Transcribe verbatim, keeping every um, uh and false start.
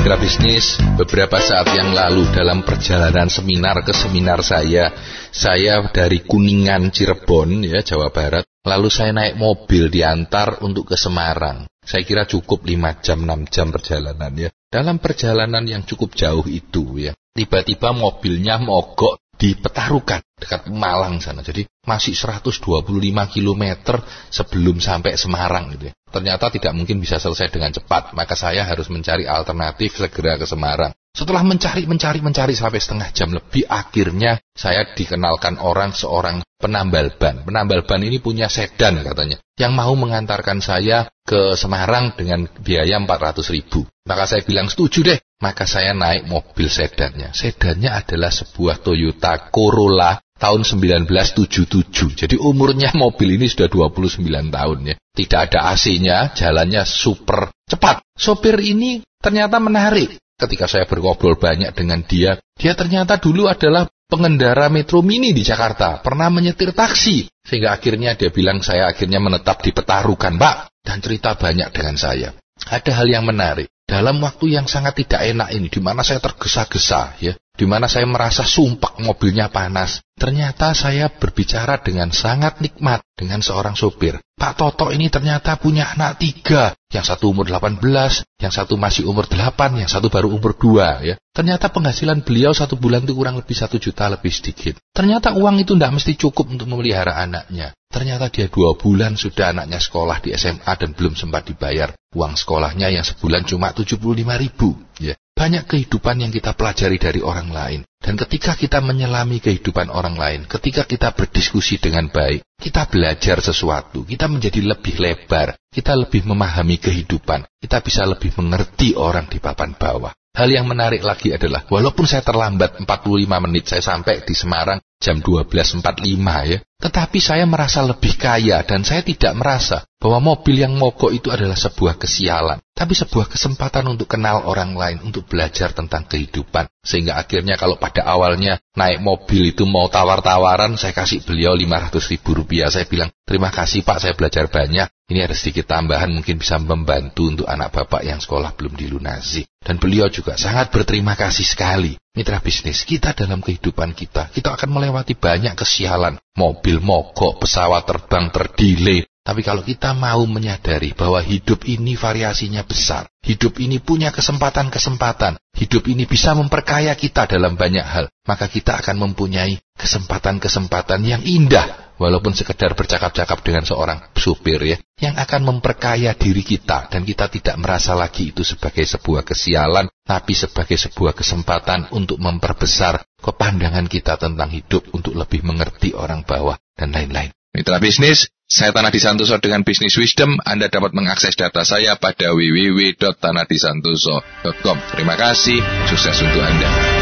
Mitra bisnis, beberapa saat yang lalu dalam perjalanan seminar ke seminar saya, saya dari Kuningan, Cirebon, ya Jawa Barat, lalu saya naik mobil diantar untuk ke Semarang. Saya kira cukup lima jam, enam jam perjalanan ya. Dalam perjalanan yang cukup jauh itu ya, tiba-tiba mobilnya mogok di Petarukan, dekat Malang sana. Jadi masih seratus dua puluh lima kilometer sebelum sampai Semarang gitu ya. Ternyata tidak mungkin bisa selesai dengan cepat, maka saya harus mencari alternatif segera ke Semarang. Setelah mencari, mencari, mencari sampai setengah jam lebih, akhirnya saya dikenalkan orang seorang penambal ban. Penambal ban ini punya sedan katanya, yang mau mengantarkan saya ke Semarang dengan biaya empat ratus ribu. Maka saya bilang setuju deh, maka saya naik mobil sedannya. Sedannya adalah sebuah Toyota Corolla tahun seribu sembilan ratus tujuh puluh tujuh. Jadi umurnya mobil ini sudah dua puluh sembilan tahun ya. Tidak ada A C-nya, jalannya super cepat. Sopir ini ternyata menarik. Ketika saya berngobrol banyak dengan dia, dia ternyata dulu adalah pengendara Metro Mini di Jakarta, pernah menyetir taksi. Sehingga akhirnya dia bilang saya akhirnya menetap di Petarukan, Pak. Dan cerita banyak dengan saya. Ada hal yang menarik. Dalam waktu yang sangat tidak enak ini, di mana saya tergesa-gesa, ya, di mana saya merasa sumpek mobilnya panas, ternyata saya berbicara dengan sangat nikmat dengan seorang sopir. Pak Toto ini ternyata punya anak tiga, yang satu umur delapan belas, yang satu masih umur delapan, yang satu baru umur dua. Ya. Ternyata penghasilan beliau satu bulan itu kurang lebih satu juta lebih sedikit. Ternyata uang itu tidak mesti cukup untuk memelihara anaknya. Ternyata dia dua bulan sudah anaknya sekolah di S M A dan belum sempat dibayar uang sekolahnya yang sebulan cuma tujuh puluh lima ribu. Ya. Banyak kehidupan yang kita pelajari dari orang lain. Dan ketika kita menyelami kehidupan orang lain, ketika kita berdiskusi dengan baik, kita belajar sesuatu, kita menjadi lebih lebar, kita lebih memahami kehidupan, kita bisa lebih mengerti orang di papan bawah. Hal yang menarik lagi adalah, walaupun saya terlambat empat puluh lima menit, saya sampai di Semarang jam dua belas empat puluh lima ya, tetapi saya merasa lebih kaya dan saya tidak merasa bahwa mobil yang mogok itu adalah sebuah kesialan, tapi sebuah kesempatan untuk kenal orang lain, untuk belajar tentang kehidupan. Sehingga akhirnya kalau pada awalnya naik mobil itu mau tawar-tawaran, saya kasih beliau lima ratus ribu rupiah. Saya bilang, terima kasih Pak, saya belajar banyak. Ini ada sedikit tambahan, mungkin bisa membantu untuk anak bapak yang sekolah belum dilunasi. Dan beliau juga sangat berterima kasih sekali. Mitra bisnis, kita dalam kehidupan kita, kita akan melewati banyak kesialan. Mobil mogok, pesawat terbang terdelay. Tapi kalau kita mau menyadari bahwa hidup ini variasinya besar, hidup ini punya kesempatan-kesempatan, hidup ini bisa memperkaya kita dalam banyak hal, maka kita akan mempunyai kesempatan-kesempatan yang indah, walaupun sekedar bercakap-cakap dengan seorang supir ya, yang akan memperkaya diri kita, dan kita tidak merasa lagi itu sebagai sebuah kesialan, tapi sebagai sebuah kesempatan untuk memperbesar kepandangan kita tentang hidup, untuk lebih mengerti orang bawah, dan lain-lain. Mitra bisnis, saya Tanadi Santoso dengan Business Wisdom. Anda dapat mengakses data saya pada w w w titik tanadisantoso titik com. Terima kasih, sukses untuk Anda.